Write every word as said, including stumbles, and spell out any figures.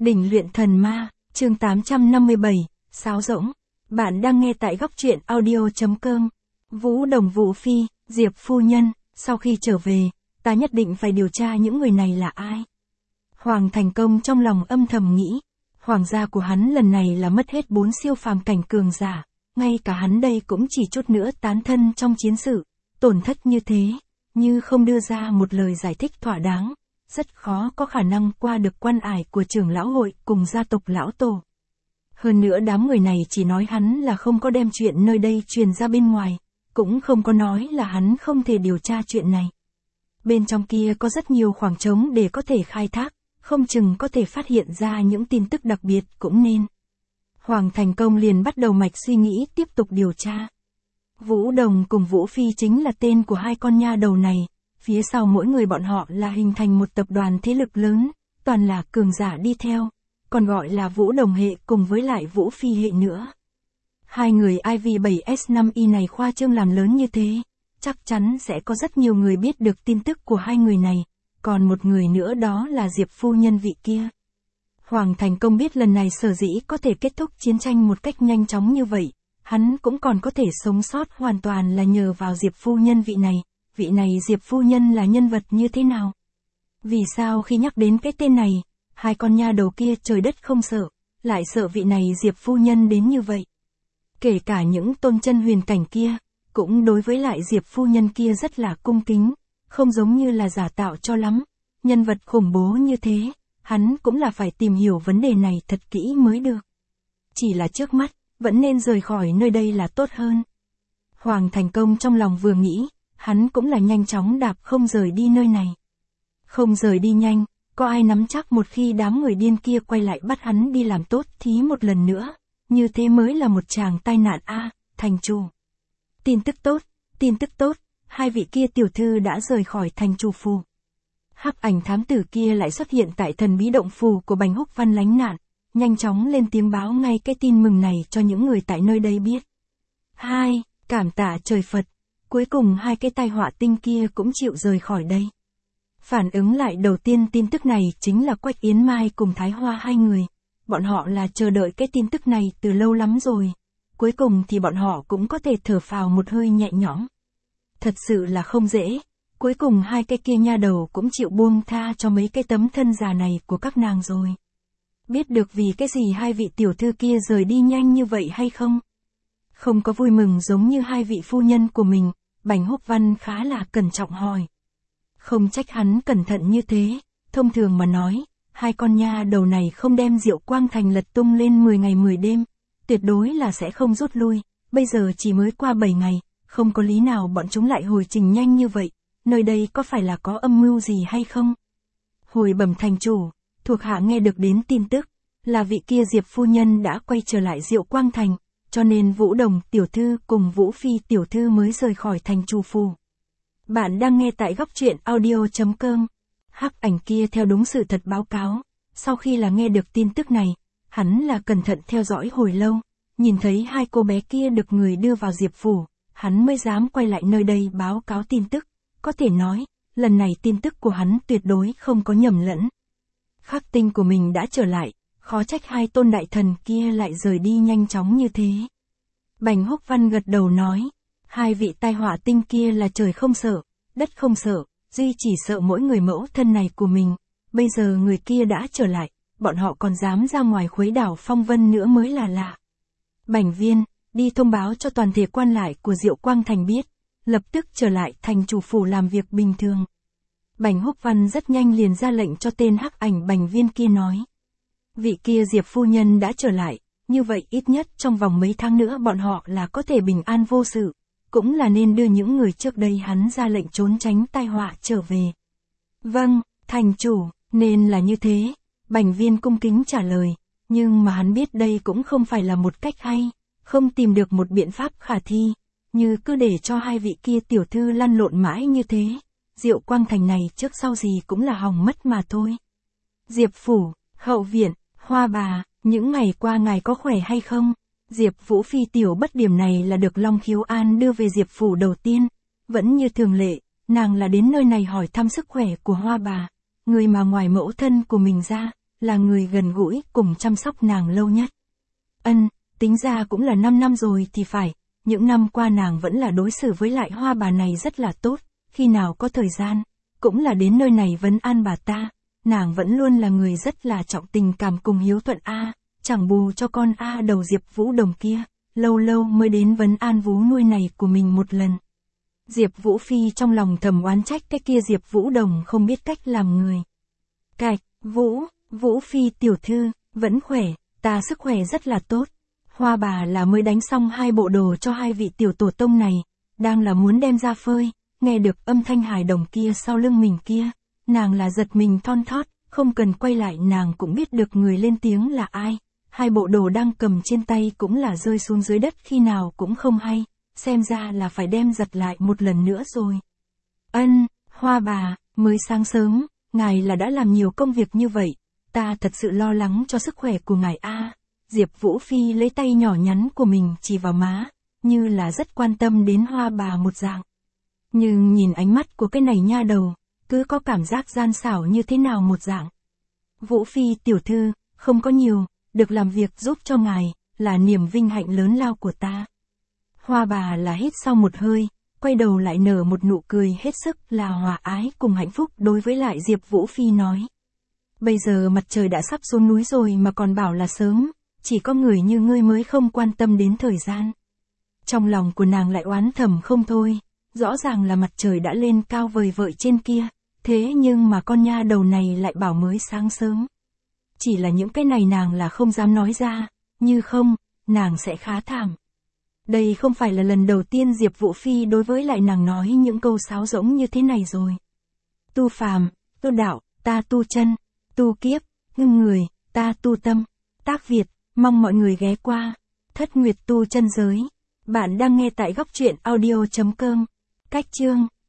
Đỉnh luyện thần ma, chương tám trăm năm mươi bảy, sáo rỗng. Bạn đang nghe tại góc truyện audio chấm com. Vũ Đồng Vũ Phi, Diệp phu nhân, sau khi trở về, ta nhất định phải điều tra những người này là ai. Hoàng Thành Công trong lòng âm thầm nghĩ, hoàng gia của hắn lần này là mất hết bốn siêu phàm cảnh cường giả, ngay cả hắn đây cũng chỉ chút nữa tán thân trong chiến sự, tổn thất như thế, như không đưa ra một lời giải thích thỏa đáng, rất khó có khả năng qua được quan ải của trưởng lão hội cùng gia tộc lão tổ. Hơn nữa đám người này chỉ nói hắn là không có đem chuyện nơi đây truyền ra bên ngoài, cũng không có nói là hắn không thể điều tra chuyện này. Bên trong kia có rất nhiều khoảng trống để có thể khai thác, không chừng có thể phát hiện ra những tin tức đặc biệt cũng nên. Hoàng Thành Công liền bắt đầu mạch suy nghĩ tiếp tục điều tra. Vũ Đồng cùng Vũ Phi chính là tên của hai con nha đầu này, phía sau mỗi người bọn họ là hình thành một tập đoàn thế lực lớn, toàn là cường giả đi theo, còn gọi là Vũ Đồng hệ cùng với lại Vũ Phi hệ nữa. Hai người I V bảy S năm Y này khoa trương làm lớn như thế, chắc chắn sẽ có rất nhiều người biết được tin tức của hai người này, còn một người nữa đó là Diệp phu nhân vị kia. Hoàng Thành Công biết lần này sở dĩ có thể kết thúc chiến tranh một cách nhanh chóng như vậy, hắn cũng còn có thể sống sót hoàn toàn là nhờ vào Diệp phu nhân vị này. Vị này Diệp phu nhân là nhân vật như thế nào? Vì sao khi nhắc đến cái tên này, hai con nha đầu kia trời đất không sợ, lại sợ vị này Diệp phu nhân đến như vậy? Kể cả những tôn chân huyền cảnh kia, cũng đối với lại Diệp phu nhân kia rất là cung kính, không giống như là giả tạo cho lắm. Nhân vật khủng bố như thế, hắn cũng là phải tìm hiểu vấn đề này thật kỹ mới được. Chỉ là trước mắt, vẫn nên rời khỏi nơi đây là tốt hơn. Hoàng Thành Công trong lòng vừa nghĩ, hắn cũng là nhanh chóng đạp không rời đi nơi này. Không rời đi nhanh, có ai nắm chắc một khi đám người điên kia quay lại bắt hắn đi làm tốt thí một lần nữa, như thế mới là một chàng tai nạn a, à, thành chủ. Tin tức tốt, tin tức tốt, hai vị kia tiểu thư đã rời khỏi thành chủ phủ. Hắc ảnh thám tử kia lại xuất hiện tại thần bí động phủ của Bành Húc Văn lánh nạn, nhanh chóng lên tiếng báo ngay cái tin mừng này cho những người tại nơi đây biết. Hai, cảm tạ trời Phật. Cuối cùng hai cái tai họa tinh kia cũng chịu rời khỏi đây. Phản ứng lại đầu tiên tin tức này chính là Quách Yến Mai cùng Thái Hoa hai người. Bọn họ là chờ đợi cái tin tức này từ lâu lắm rồi. Cuối cùng thì bọn họ cũng có thể thở phào một hơi nhẹ nhõm. Thật sự là không dễ. Cuối cùng hai cái kia nha đầu cũng chịu buông tha cho mấy cái tấm thân già này của các nàng rồi. Biết được vì cái gì hai vị tiểu thư kia rời đi nhanh như vậy hay không? Không có vui mừng giống như hai vị phu nhân của mình. Bành Húc Văn khá là cẩn trọng hỏi. Không trách hắn cẩn thận như thế, thông thường mà nói, hai con nha đầu này không đem Diệu Quang Thành lật tung lên mười ngày mười đêm, tuyệt đối là sẽ không rút lui, bây giờ chỉ mới qua bảy ngày, không có lý nào bọn chúng lại hồi trình nhanh như vậy, nơi đây có phải là có âm mưu gì hay không? Hồi bẩm thành chủ, thuộc hạ nghe được đến tin tức, là vị kia Diệp phu nhân đã quay trở lại Diệu Quang Thành. Cho nên Vũ Đồng tiểu thư cùng Vũ Phi tiểu thư mới rời khỏi thành chủ phủ. Bạn đang nghe tại góc truyện audio chấm com. Hắc ảnh kia theo đúng sự thật báo cáo. Sau khi là nghe được tin tức này, hắn là cẩn thận theo dõi hồi lâu. Nhìn thấy hai cô bé kia được người đưa vào Diệp phủ, hắn mới dám quay lại nơi đây báo cáo tin tức. Có thể nói, lần này tin tức của hắn tuyệt đối không có nhầm lẫn. Khắc tinh của mình đã trở lại. Khó trách hai tôn đại thần kia lại rời đi nhanh chóng như thế. Bành Húc Văn gật đầu nói, hai vị tai họa tinh kia là trời không sợ, đất không sợ, duy chỉ sợ mỗi người mẫu thân này của mình. Bây giờ người kia đã trở lại, bọn họ còn dám ra ngoài khuấy đảo phong vân nữa mới là lạ. Bành Viên, đi thông báo cho toàn thể quan lại của Diệu Quang Thành biết, lập tức trở lại thành chủ phủ làm việc bình thường. Bành Húc Văn rất nhanh liền ra lệnh cho tên hắc ảnh Bành Viên kia nói. Vị kia Diệp phu nhân đã trở lại, như vậy ít nhất trong vòng mấy tháng nữa bọn họ là có thể bình an vô sự, cũng là nên đưa những người trước đây hắn ra lệnh trốn tránh tai họa trở về. Vâng, thành chủ, nên là như thế, Bành Viên cung kính trả lời, nhưng mà hắn biết đây cũng không phải là một cách hay, không tìm được một biện pháp khả thi, như cứ để cho hai vị kia tiểu thư lăn lộn mãi như thế, Diệu Quang Thành này trước sau gì cũng là hỏng mất mà thôi. Diệp phủ, hậu viện, Hoa bà, những ngày qua ngài có khỏe hay không? Diệp Vũ Phi tiểu bất điểm này là được Long Khiếu An đưa về Diệp phủ đầu tiên. Vẫn như thường lệ, nàng là đến nơi này hỏi thăm sức khỏe của Hoa bà. Người mà ngoài mẫu thân của mình ra, là người gần gũi cùng chăm sóc nàng lâu nhất. Ân, tính ra cũng là năm năm rồi thì phải, những năm qua nàng vẫn là đối xử với lại Hoa bà này rất là tốt, khi nào có thời gian, cũng là đến nơi này vấn an bà ta, nàng vẫn luôn là người rất là trọng tình cảm cùng hiếu thuận a, chẳng bù cho con a đầu Diệp Vũ Đồng kia, lâu lâu mới đến vấn an vú nuôi này của mình một lần. Diệp Vũ Phi trong lòng thầm oán trách cái kia Diệp Vũ Đồng không biết cách làm người. Cạch, Vũ, Vũ Phi tiểu thư, vẫn khỏe, ta sức khỏe rất là tốt. Hoa bà là mới đánh xong hai bộ đồ cho hai vị tiểu tổ tông này, đang là muốn đem ra phơi, nghe được âm thanh hài đồng kia sau lưng mình kia, nàng là giật mình thon thót, không cần quay lại nàng cũng biết được người lên tiếng là ai, hai bộ đồ đang cầm trên tay cũng là rơi xuống dưới đất khi nào cũng không hay, xem ra là phải đem giật lại một lần nữa rồi. Ân, Hoa bà, mới sáng sớm, ngài là đã làm nhiều công việc như vậy, ta thật sự lo lắng cho sức khỏe của ngài a. Diệp Vũ Phi lấy tay nhỏ nhắn của mình chỉ vào má, như là rất quan tâm đến Hoa bà một dạng. Nhưng nhìn ánh mắt của cái này nha đầu, cứ có cảm giác gian xảo như thế nào một dạng. Vũ Phi tiểu thư, không có nhiều, được làm việc giúp cho ngài, là niềm vinh hạnh lớn lao của ta. Hoa bà là hít sau một hơi, quay đầu lại nở một nụ cười hết sức là hòa ái cùng hạnh phúc đối với lại Diệp Vũ Phi nói. Bây giờ mặt trời đã sắp xuống núi rồi mà còn bảo là sớm, chỉ có người như ngươi mới không quan tâm đến thời gian. Trong lòng của nàng lại oán thầm không thôi, rõ ràng là mặt trời đã lên cao vời vợi trên kia, thế nhưng mà con nha đầu này lại bảo mới sáng sớm. Chỉ là những cái này nàng là không dám nói ra, như không, nàng sẽ khá thảm. Đây không phải là lần đầu tiên Diệp Vũ Phi đối với lại nàng nói những câu sáo rỗng như thế này rồi. Tu phàm, tu đạo, ta tu chân, tu kiếp, ngưng người, ta tu tâm. Tác Việt, mong mọi người ghé qua. Thất Nguyệt tu chân giới. Bạn đang nghe tại góc truyện audio chấm com. Cách chương